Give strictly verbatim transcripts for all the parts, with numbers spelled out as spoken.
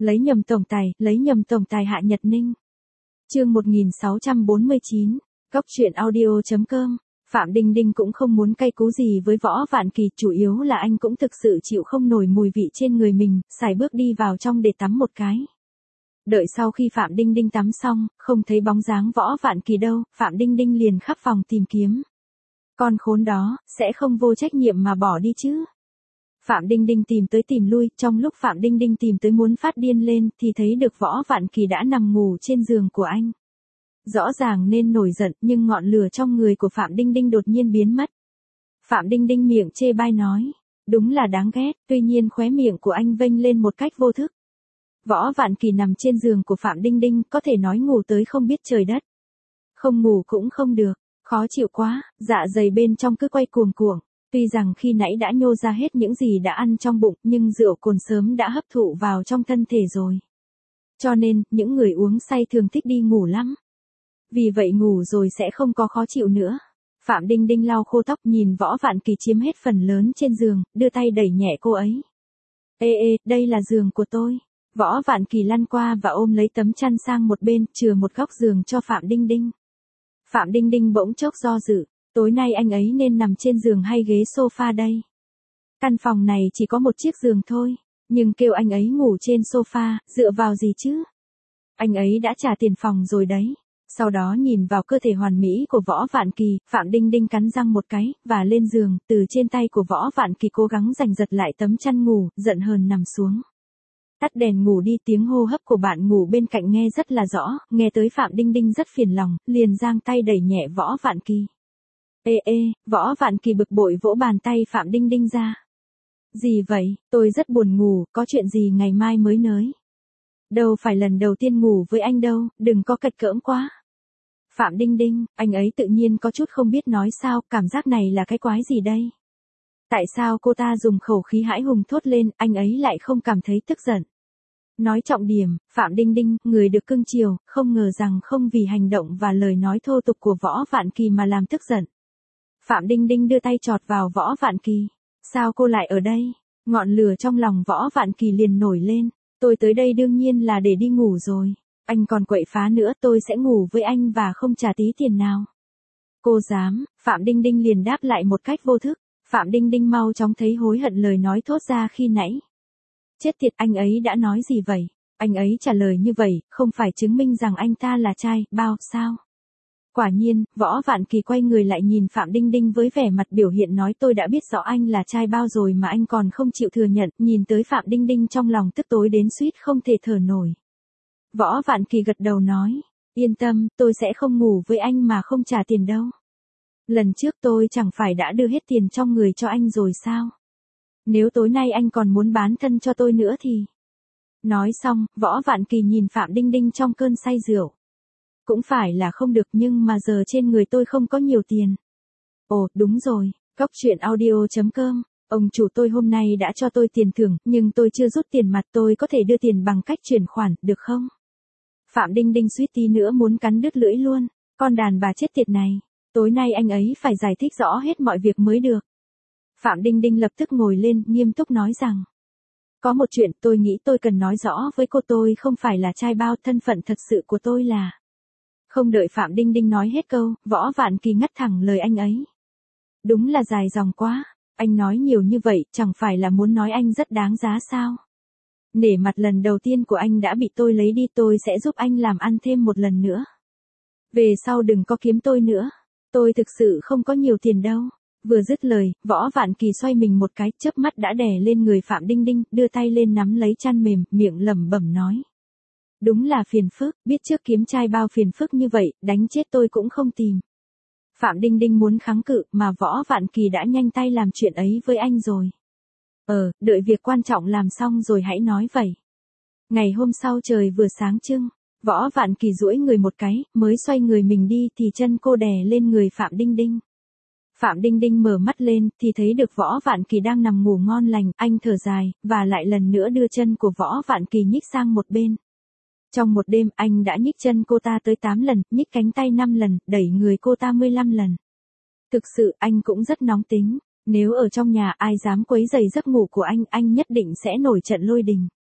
Lấy nhầm tổng tài, lấy nhầm tổng tài Hạ Nhật Ninh. Chương một nghìn sáu trăm bốn mươi chín, Góc truyện audio chấm com. Phạm Đinh Đinh cũng không muốn cay cú gì với Võ Vạn Kỳ, chủ yếu là anh cũng thực sự chịu không nổi mùi vị trên người mình, xài bước đi vào trong để tắm một cái. Đợi sau khi Phạm Đinh Đinh tắm xong, không thấy bóng dáng Võ Vạn Kỳ đâu, Phạm Đinh Đinh liền khắp phòng tìm kiếm. Con khốn đó, sẽ không vô trách nhiệm mà bỏ đi chứ. Phạm Đinh Đinh tìm tới tìm lui, trong lúc Phạm Đinh Đinh tìm tới muốn phát điên lên thì thấy được Võ Vạn Kỳ đã nằm ngủ trên giường của anh. Rõ ràng nên nổi giận nhưng ngọn lửa trong người của Phạm Đinh Đinh đột nhiên biến mất. Phạm Đinh Đinh miệng chê bai nói, đúng là đáng ghét, tuy nhiên khóe miệng của anh vênh lên một cách vô thức. Võ Vạn Kỳ nằm trên giường của Phạm Đinh Đinh có thể nói ngủ tới không biết trời đất. Không ngủ cũng không được, khó chịu quá, dạ dày bên trong cứ quay cuồng cuồng. Tuy rằng khi nãy đã nhô ra hết những gì đã ăn trong bụng nhưng rượu cồn sớm đã hấp thụ vào trong thân thể rồi. Cho nên, những người uống say thường thích đi ngủ lắm. Vì vậy ngủ rồi sẽ không có khó chịu nữa. Phạm Đinh Đinh lau khô tóc nhìn Võ Vạn Kỳ chiếm hết phần lớn trên giường, đưa tay đẩy nhẹ cô ấy. Ê ê, đây là giường của tôi. Võ Vạn Kỳ lăn qua và ôm lấy tấm chăn sang một bên, chừa một góc giường cho Phạm Đinh Đinh. Phạm Đinh Đinh bỗng chốc do dự, tối nay anh ấy nên nằm trên giường hay ghế sofa đây? Căn phòng này chỉ có một chiếc giường thôi, nhưng kêu anh ấy ngủ trên sofa, dựa vào gì chứ? Anh ấy đã trả tiền phòng rồi đấy. Sau đó nhìn vào cơ thể hoàn mỹ của Võ Vạn Kỳ, Phạm Đinh Đinh cắn răng một cái, và lên giường, từ trên tay của Võ Vạn Kỳ cố gắng giành giật lại tấm chăn ngủ, giận hờn nằm xuống. Tắt đèn ngủ đi, tiếng hô hấp của bạn ngủ bên cạnh nghe rất là rõ, nghe tới Phạm Đinh Đinh rất phiền lòng, liền giang tay đẩy nhẹ Võ Vạn Kỳ. Ê ê, Võ Vạn Kỳ bực bội vỗ bàn tay Phạm Đinh Đinh ra. Gì vậy, tôi rất buồn ngủ, có chuyện gì ngày mai mới nới. Đâu phải lần đầu tiên ngủ với anh đâu, đừng có cật cỡm quá. Phạm Đinh Đinh, anh ấy tự nhiên có chút không biết nói sao, cảm giác này là cái quái gì đây? Tại sao cô ta dùng khẩu khí hãi hùng thốt lên, anh ấy lại không cảm thấy tức giận? Nói trọng điểm, Phạm Đinh Đinh, người được cưng chiều, không ngờ rằng không vì hành động và lời nói thô tục của Võ Vạn Kỳ mà làm tức giận. Phạm Đinh Đinh đưa tay chọt vào Võ Vạn Kỳ. Sao cô lại ở đây? Ngọn lửa trong lòng Võ Vạn Kỳ liền nổi lên. Tôi tới đây đương nhiên là để đi ngủ rồi. Anh còn quậy phá nữa, tôi sẽ ngủ với anh và không trả tí tiền nào. Cô dám, Phạm Đinh Đinh liền đáp lại một cách vô thức. Phạm Đinh Đinh mau chóng thấy hối hận lời nói thốt ra khi nãy. Chết tiệt, anh ấy đã nói gì vậy? Anh ấy trả lời như vậy, không phải chứng minh rằng anh ta là trai, bao, sao? Quả nhiên, Võ Vạn Kỳ quay người lại nhìn Phạm Đinh Đinh với vẻ mặt biểu hiện nói tôi đã biết rõ anh là trai bao rồi mà anh còn không chịu thừa nhận, nhìn tới Phạm Đinh Đinh trong lòng tức tối đến suýt không thể thở nổi. Võ Vạn Kỳ gật đầu nói, yên tâm, tôi sẽ không ngủ với anh mà không trả tiền đâu. Lần trước tôi chẳng phải đã đưa hết tiền trong người cho anh rồi sao? Nếu tối nay anh còn muốn bán thân cho tôi nữa thì... Nói xong, Võ Vạn Kỳ nhìn Phạm Đinh Đinh trong cơn say rượu. Cũng phải là không được nhưng mà giờ trên người tôi không có nhiều tiền. Ồ, đúng rồi, Góc truyện audio chấm com, ông chủ tôi hôm nay đã cho tôi tiền thưởng, nhưng tôi chưa rút tiền mặt, tôi có thể đưa tiền bằng cách chuyển khoản, được không? Phạm Đinh Đinh suýt tí nữa muốn cắn đứt lưỡi luôn, con đàn bà chết tiệt này, tối nay anh ấy phải giải thích rõ hết mọi việc mới được. Phạm Đinh Đinh lập tức ngồi lên, nghiêm túc nói rằng. Có một chuyện tôi nghĩ tôi cần nói rõ với cô, tôi không phải là trai bao, thân phận thật sự của tôi là... Không đợi Phạm Đinh Đinh nói hết câu, Võ Vạn Kỳ ngắt thẳng lời anh ấy. Đúng là dài dòng quá, anh nói nhiều như vậy, chẳng phải là muốn nói anh rất đáng giá sao? Nể mặt lần đầu tiên của anh đã bị tôi lấy đi, tôi sẽ giúp anh làm ăn thêm một lần nữa. Về sau đừng có kiếm tôi nữa, tôi thực sự không có nhiều tiền đâu. Vừa dứt lời, Võ Vạn Kỳ xoay mình một cái, chớp mắt đã đè lên người Phạm Đinh Đinh, đưa tay lên nắm lấy chăn mềm, miệng lẩm bẩm nói. Đúng là phiền phức, biết trước kiếm trai bao phiền phức như vậy, đánh chết tôi cũng không tìm. Phạm Đinh Đinh muốn kháng cự, mà Võ Vạn Kỳ đã nhanh tay làm chuyện ấy với anh rồi. Ờ, đợi việc quan trọng làm xong rồi hãy nói vậy. Ngày hôm sau trời vừa sáng trưng, Võ Vạn Kỳ duỗi người một cái, mới xoay người mình đi thì chân cô đè lên người Phạm Đinh Đinh. Phạm Đinh Đinh mở mắt lên thì thấy được Võ Vạn Kỳ đang nằm ngủ ngon lành, anh thở dài, và lại lần nữa đưa chân của Võ Vạn Kỳ nhích sang một bên. Trong một đêm anh đã nhích chân cô ta tới tám lần, nhích cánh tay năm lần, đẩy người cô ta mười lăm lần. Thực sự anh cũng rất nóng tính, nếu ở trong nhà ai dám quấy rầy giấc ngủ của anh, anh nhất định sẽ nổi trận lôi đình.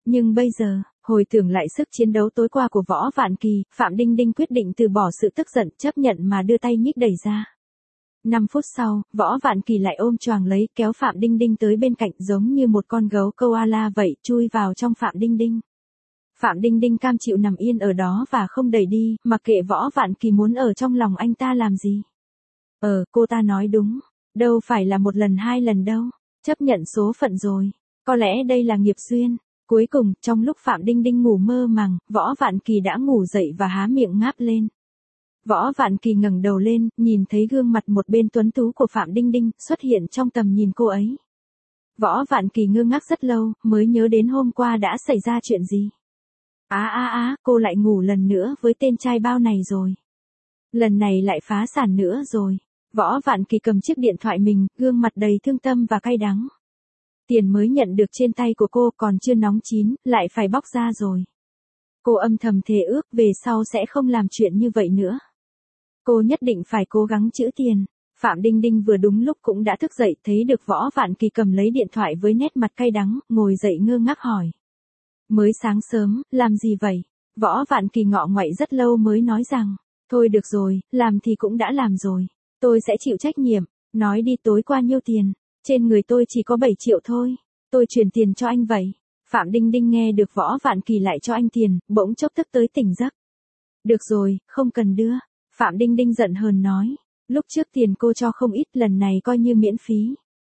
Nhưng bây giờ, hồi tưởng lại sức chiến đấu tối qua của Võ Vạn Kỳ, Phạm Đinh Đinh quyết định từ bỏ sự tức giận, chấp nhận mà đưa tay nhích đẩy ra. năm phút sau, Võ Vạn Kỳ lại ôm choàng lấy, kéo Phạm Đinh Đinh tới bên cạnh giống như một con gấu koala vậy, chui vào trong Phạm Đinh Đinh. Phạm Đinh Đinh cam chịu nằm yên ở đó và không đẩy đi, mặc kệ Võ Vạn Kỳ muốn ở trong lòng anh ta làm gì. Ờ, cô ta nói đúng, đâu phải là một lần hai lần đâu, chấp nhận số phận rồi, có lẽ đây là nghiệp duyên. Cuối cùng, trong lúc Phạm Đinh Đinh ngủ mơ màng, Võ Vạn Kỳ đã ngủ dậy và há miệng ngáp lên. Võ Vạn Kỳ ngẩng đầu lên, nhìn thấy gương mặt một bên tuấn tú của Phạm Đinh Đinh xuất hiện trong tầm nhìn cô ấy. Võ Vạn Kỳ ngơ ngác rất lâu, mới nhớ đến hôm qua đã xảy ra chuyện gì. Á á á, cô lại ngủ lần nữa với tên trai bao này rồi. Lần này lại phá sản nữa rồi. Võ Vạn Kỳ cầm chiếc điện thoại mình, gương mặt đầy thương tâm và cay đắng. Tiền mới nhận được trên tay của cô còn chưa nóng chín, lại phải bóc ra rồi. Cô âm thầm thề ước về sau sẽ không làm chuyện như vậy nữa. Cô nhất định phải cố gắng trữ tiền. Phạm Đinh Đinh vừa đúng lúc cũng đã thức dậy, thấy được Võ Vạn Kỳ cầm lấy điện thoại với nét mặt cay đắng, ngồi dậy ngơ ngác hỏi. Mới sáng sớm, làm gì vậy? Võ Vạn Kỳ ngọ ngoậy rất lâu mới nói rằng, thôi được rồi, làm thì cũng đã làm rồi. Tôi sẽ chịu trách nhiệm, nói đi tối qua nhiêu tiền, trên người tôi chỉ có bảy triệu thôi, tôi chuyển tiền cho anh vậy. Phạm Đinh Đinh nghe được Võ Vạn Kỳ lại cho anh tiền, bỗng chốc tức tới tỉnh giấc. Được rồi, không cần đưa. Phạm Đinh Đinh giận hờn nói, lúc trước tiền cô cho không ít, lần này coi như miễn phí.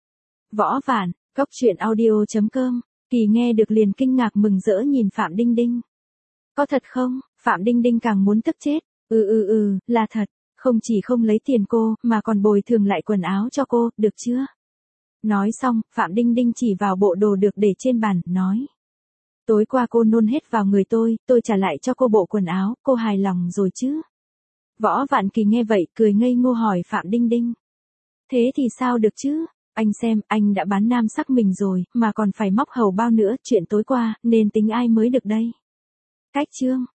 Võ Vạn, góc truyện audio chấm com, Kỳ nghe được liền kinh ngạc mừng rỡ nhìn Phạm Đinh Đinh. Có thật không? Phạm Đinh Đinh càng muốn tức chết. Ừ ừ ừ, là thật, không chỉ không lấy tiền cô, mà còn bồi thường lại quần áo cho cô, được chưa? Nói xong, Phạm Đinh Đinh chỉ vào bộ đồ được để trên bàn, nói. Tối qua cô nôn hết vào người tôi, tôi trả lại cho cô bộ quần áo, cô hài lòng rồi chứ? Võ Vạn Kỳ nghe vậy, cười ngây ngô hỏi Phạm Đinh Đinh. Thế thì sao được chứ? Anh xem, anh đã bán nam sắc mình rồi, mà còn phải móc hầu bao nữa, chuyện tối qua, nên tính ai mới được đây? Cách chương.